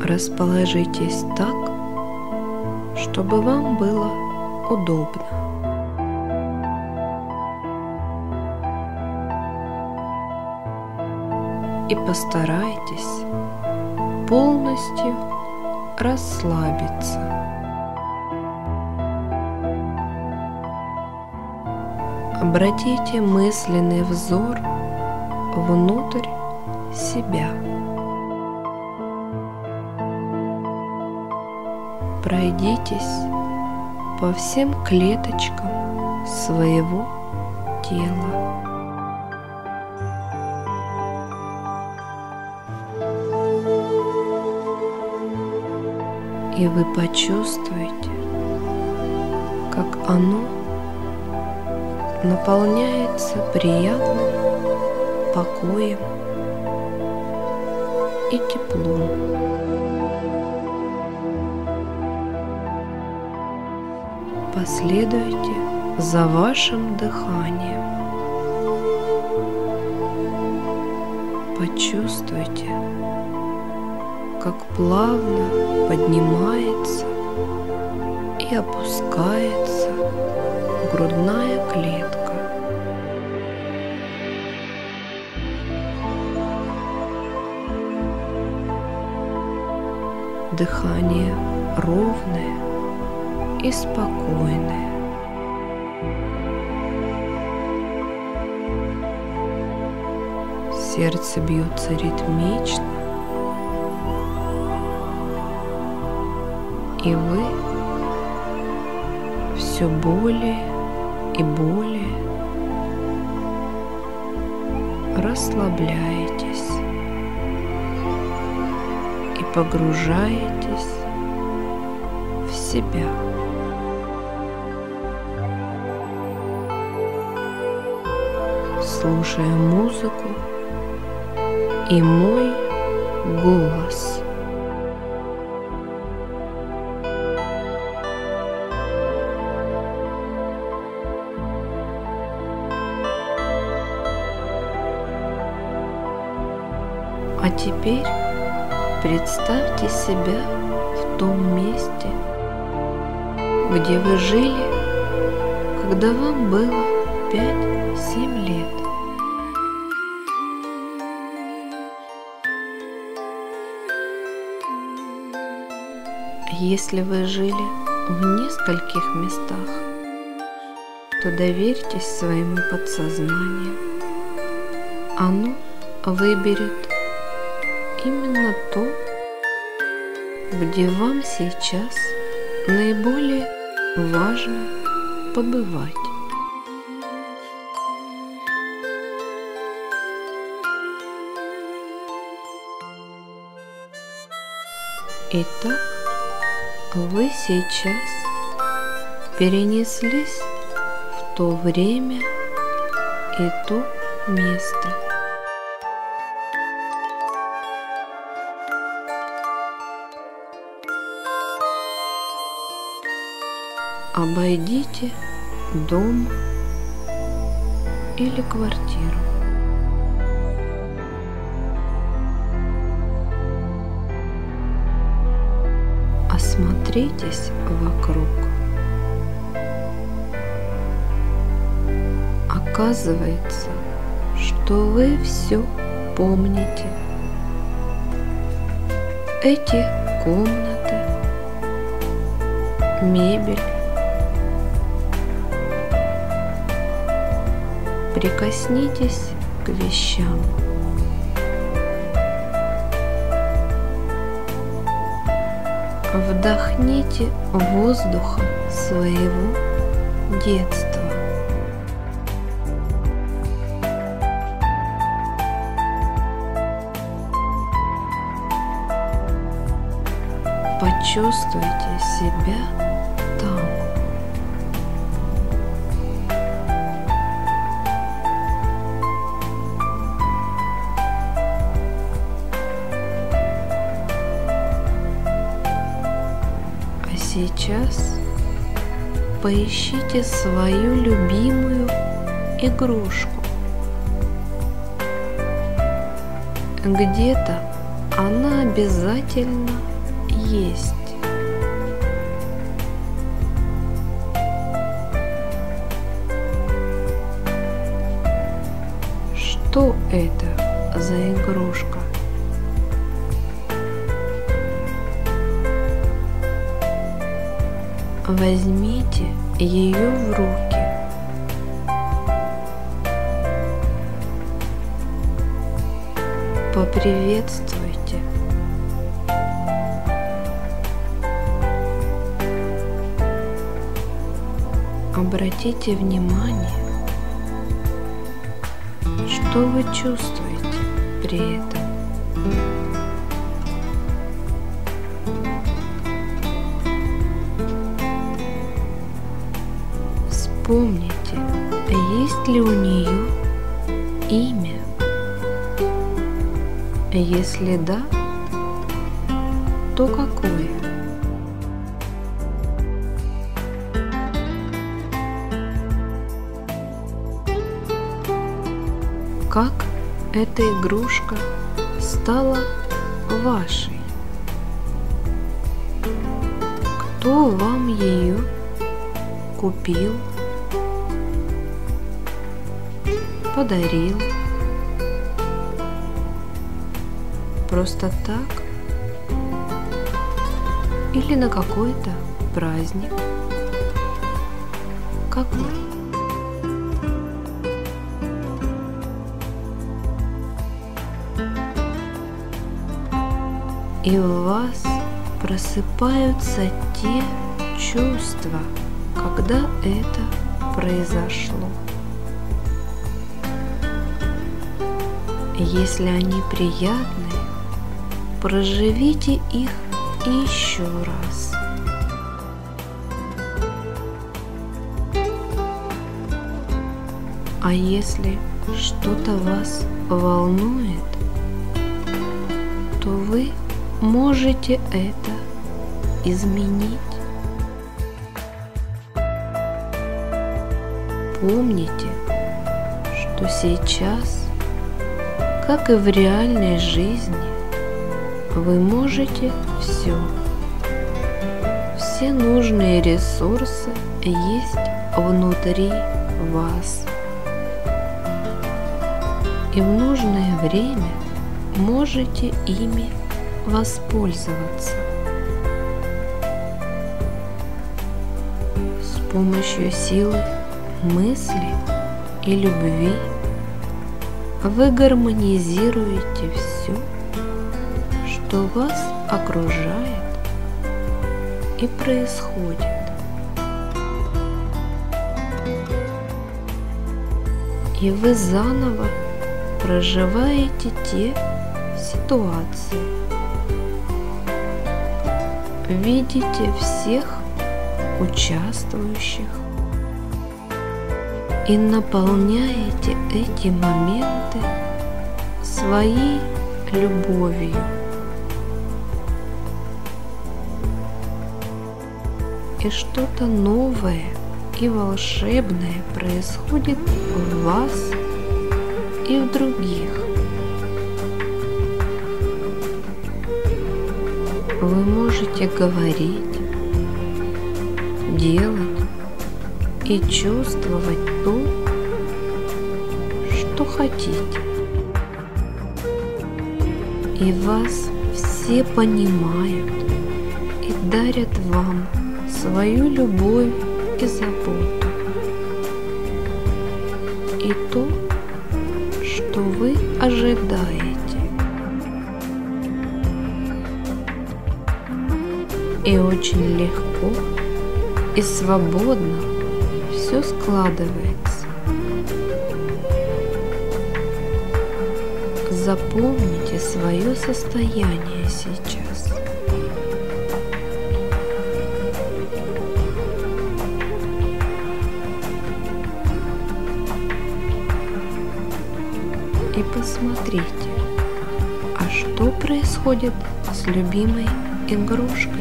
Расположитесь так, чтобы вам было удобно. И постарайтесь полностью расслабиться. Обратите мысленный взор внутрь себя. Пройдитесь по всем клеточкам своего тела. И вы почувствуете, как оно наполняется приятным покоем и теплом. Последуйте за вашим дыханием. Почувствуйте, как плавно поднимается и опускается грудная клетка. Дыхание ровное и спокойное. Сердце бьется ритмично, и вы все более и более расслабляетесь и погружаетесь в себя. Слушая музыку и мой голос. А теперь представьте себя в том месте, где вы жили, когда вам было 5-7 лет. Если вы жили в нескольких местах, то доверьтесь своему подсознанию. Оно выберет именно то, где вам сейчас наиболее важно побывать. Итак, вы сейчас перенеслись в то время и то место. Обойдите дом или квартиру. Осмотритесь вокруг. Оказывается, что вы все помните. Эти комнаты, мебель. Прикоснитесь к вещам. Вдохните воздуха своего детства. Почувствуйте себя там. Сейчас поищите свою любимую игрушку. Где-то она обязательно есть. Что это за игрушка? Возьмите ее в руки. Поприветствуйте. Обратите внимание, что вы чувствуете при этом. Вспомните, есть ли у нее имя? Если да, то какое? Как эта игрушка стала вашей? Кто вам ее купил, подарил? Просто так? Или на какой-то праздник? Какой? И у вас просыпаются те чувства, когда это произошло. Если они приятные, проживите их еще раз. А если что-то вас волнует, то вы можете это изменить. Помните, что сейчас, как и в реальной жизни, вы можете все. Все нужные ресурсы есть внутри вас. И в нужное время можете ими воспользоваться. С помощью силы мысли и любви вы гармонизируете все, что вас окружает и происходит. И вы заново проживаете те ситуации. Видите всех участвующих и наполняете эти моменты своей любовью. И что-то новое и волшебное происходит в вас и в других. Вы можете говорить, делать и чувствовать то, что хотите. И вас все понимают и дарят вам свою любовь и заботу. И то, что вы ожидаете. И очень легко и свободно все складывается. Запомните свое состояние сейчас. И посмотрите, а что происходит с любимой игрушкой?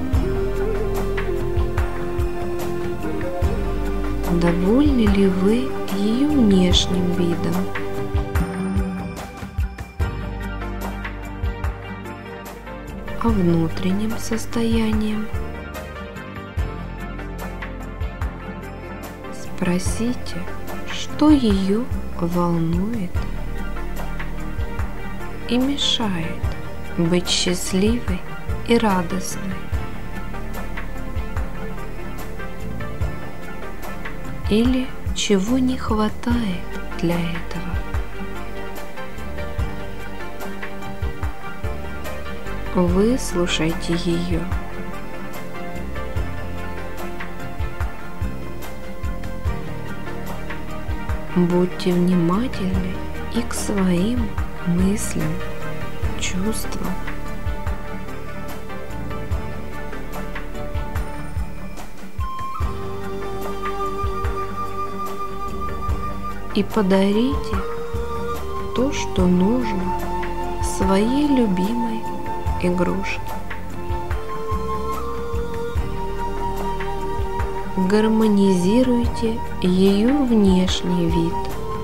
Довольны ли вы ее внешним видом? а внутренним состоянием. Спросите, что ее волнует и мешает быть счастливой и радостной. Или чего не хватает для этого. Выслушайте ее. Будьте внимательны и к своим мыслям, чувствам. И подарите то, что нужно своей любимой игрушке. Гармонизируйте ее внешний вид.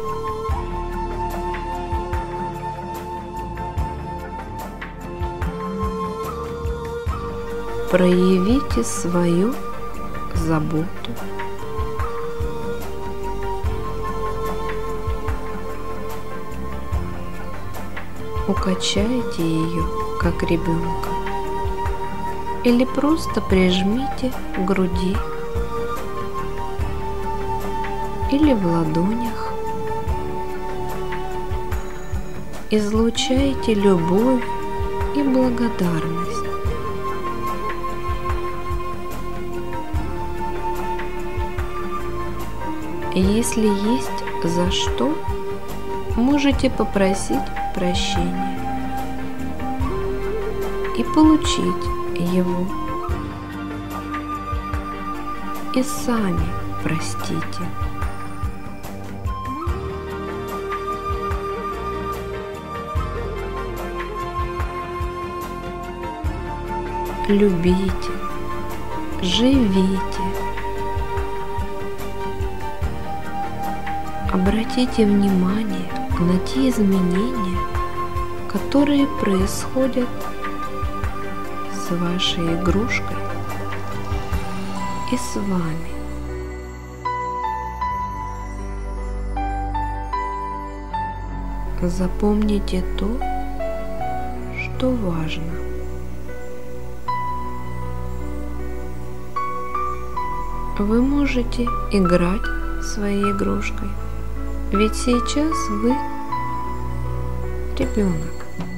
Проявите свою заботу. Укачайте ее, как ребенка, или просто прижмите к груди или в ладонях. Излучайте любовь и благодарность. Если есть за что, можете попросить прощения и получить его. И сами простите. Любите, живите. Обратите внимание на те изменения, которые происходят с вашей игрушкой и с вами. Запомните то, что важно. Вы можете играть своей игрушкой, ведь сейчас вы ребенок.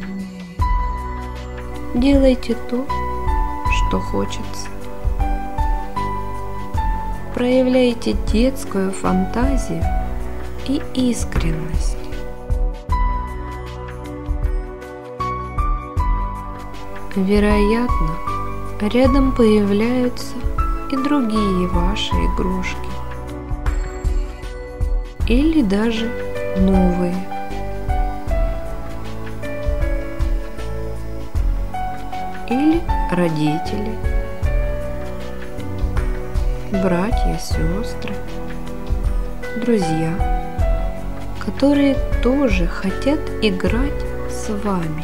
Делайте то, что хочется. Проявляйте детскую фантазию и искренность. Вероятно, рядом появляются и другие ваши игрушки. Или даже новые. Или родители, братья, сестры, друзья, которые тоже хотят играть с вами.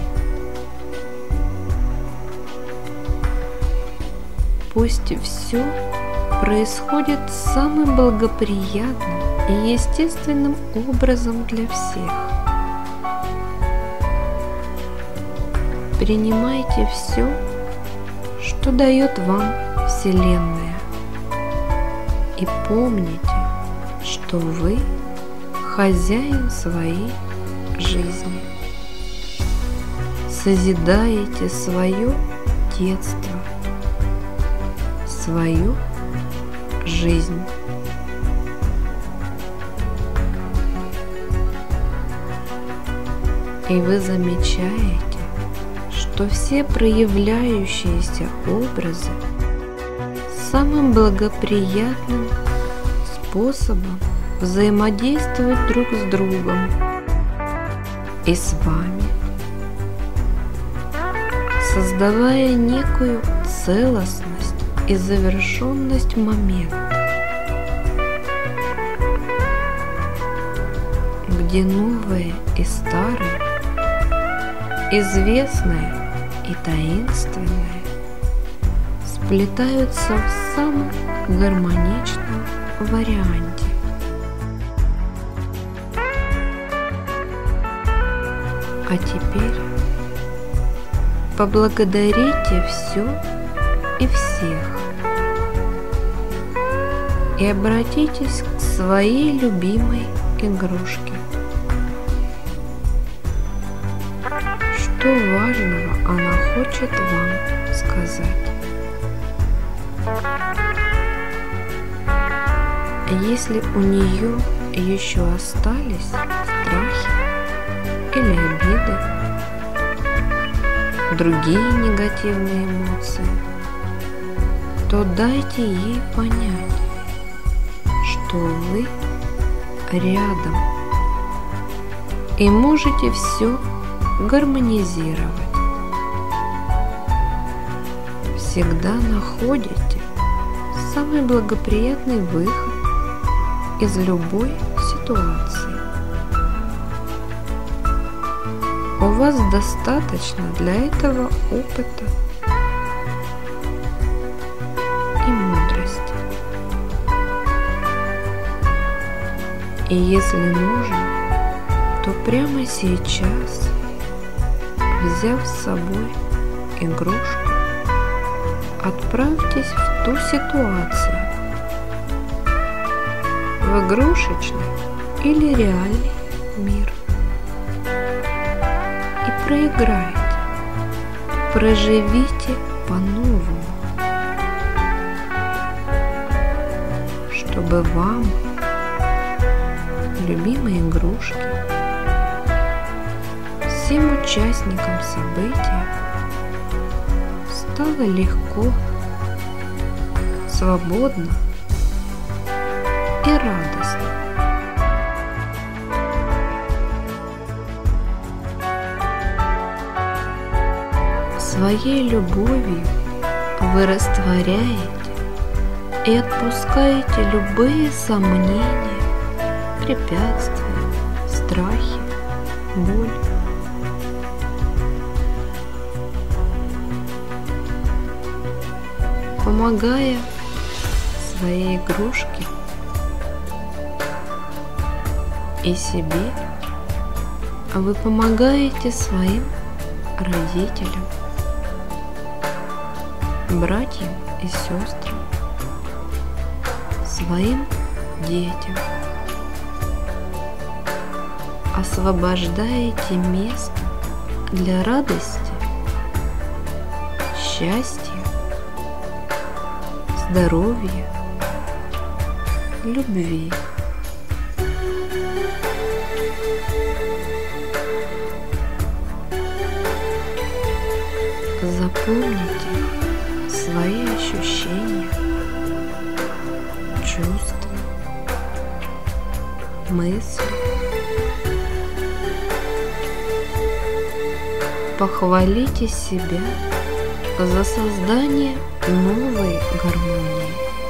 Пусть все происходит самым благоприятным и естественным образом для всех. Принимайте все, что дает вам Вселенная, и помните, что вы хозяин своей жизни. Созидаете свое детство, свою жизнь. И вы замечаете, что все проявляющиеся образы самым благоприятным способом взаимодействуют друг с другом и с вами, создавая некую целостность и завершенность момента, где новое и старое, известное и таинственное сплетаются в самом гармоничном варианте. А теперь поблагодарите все и всех и обратитесь к своей любимой игрушке. Что важного она хочет вам сказать? Если у нее еще остались страхи или обиды, другие негативные эмоции, то дайте ей понять, что вы рядом и можете все гармонизировать. Всегда находите самый благоприятный выход из любой ситуации. У вас достаточно для этого опыта и мудрости. И если нужно, то прямо сейчас, взяв с собой игрушку, отправьтесь в ту ситуацию, в игрушечный или реальный мир, и проиграйте, проживите по-новому, чтобы вам, любимой игрушки, всем участникам события стало легко, свободно и радостно. Своей любовью вы растворяете и отпускаете любые сомнения, препятствия, страхи, боль. Помогая своей игрушке и себе, вы помогаете своим родителям, братьям и сестрам, своим детям. Освобождаете место для радости, счастья, здоровья, любви. Запомните свои ощущения, чувства, мысли. Похвалите себя за создание новой гармонии.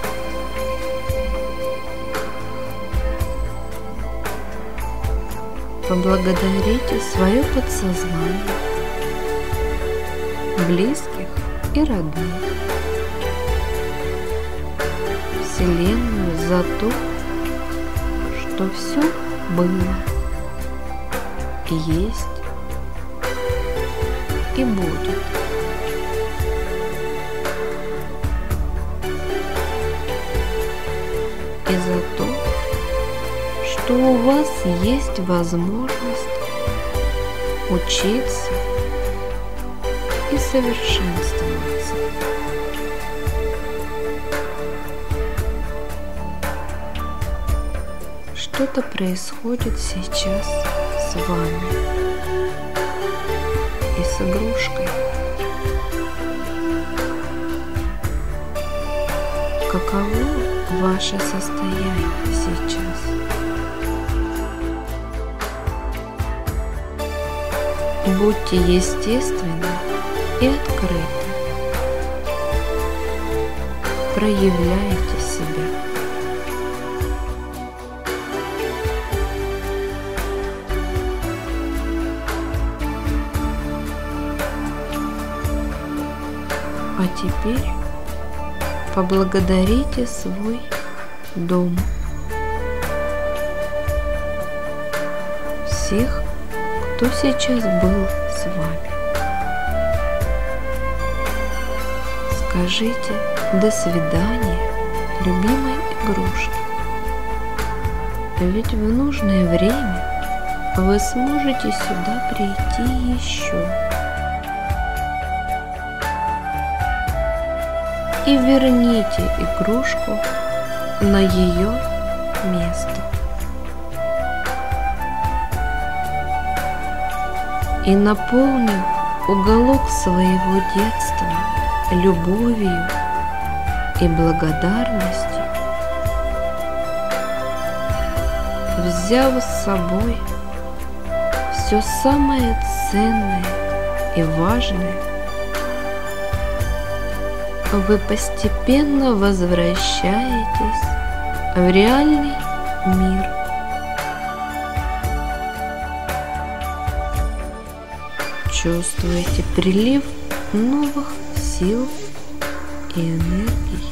Поблагодарите свое подсознание, близких и родных, Вселенную за то, что все было, есть и будет. И за то, что у вас есть возможность учиться и совершенствоваться. Что-то происходит сейчас с вами и с игрушкой. Каково ваше состояние сейчас? Будьте естественны и открыты. Проявляйте себя. А теперь поблагодарите свой дом, всех, кто сейчас был с вами. Скажите «до свидания» любимой игрушке, ведь в нужное время вы сможете сюда прийти еще. И верните игрушку на ее место. И наполнив уголок своего детства любовью и благодарностью, взяв с собой все самое ценное и важное, вы постепенно возвращаетесь в реальный мир. Чувствуете прилив новых сил и энергий,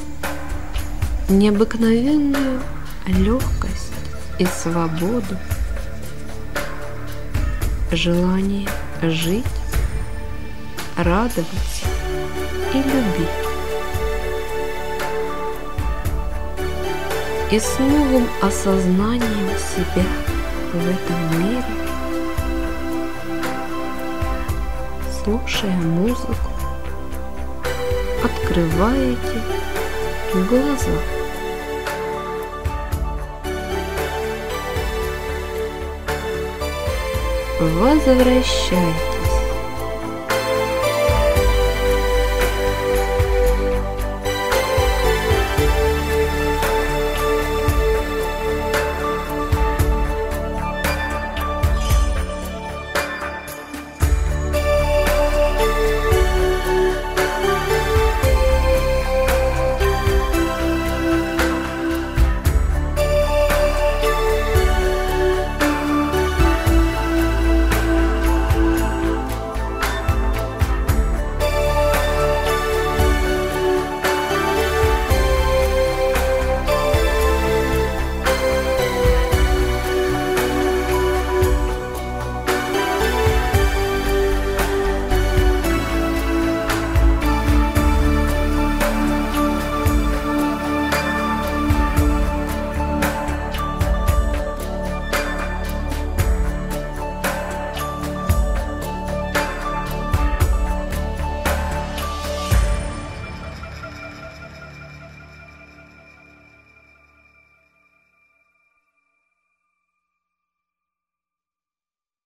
необыкновенную легкость и свободу, желание жить, радоваться и любить. И с новым осознанием себя в этом мире, слушая музыку, открываете глаза. Возвращайтесь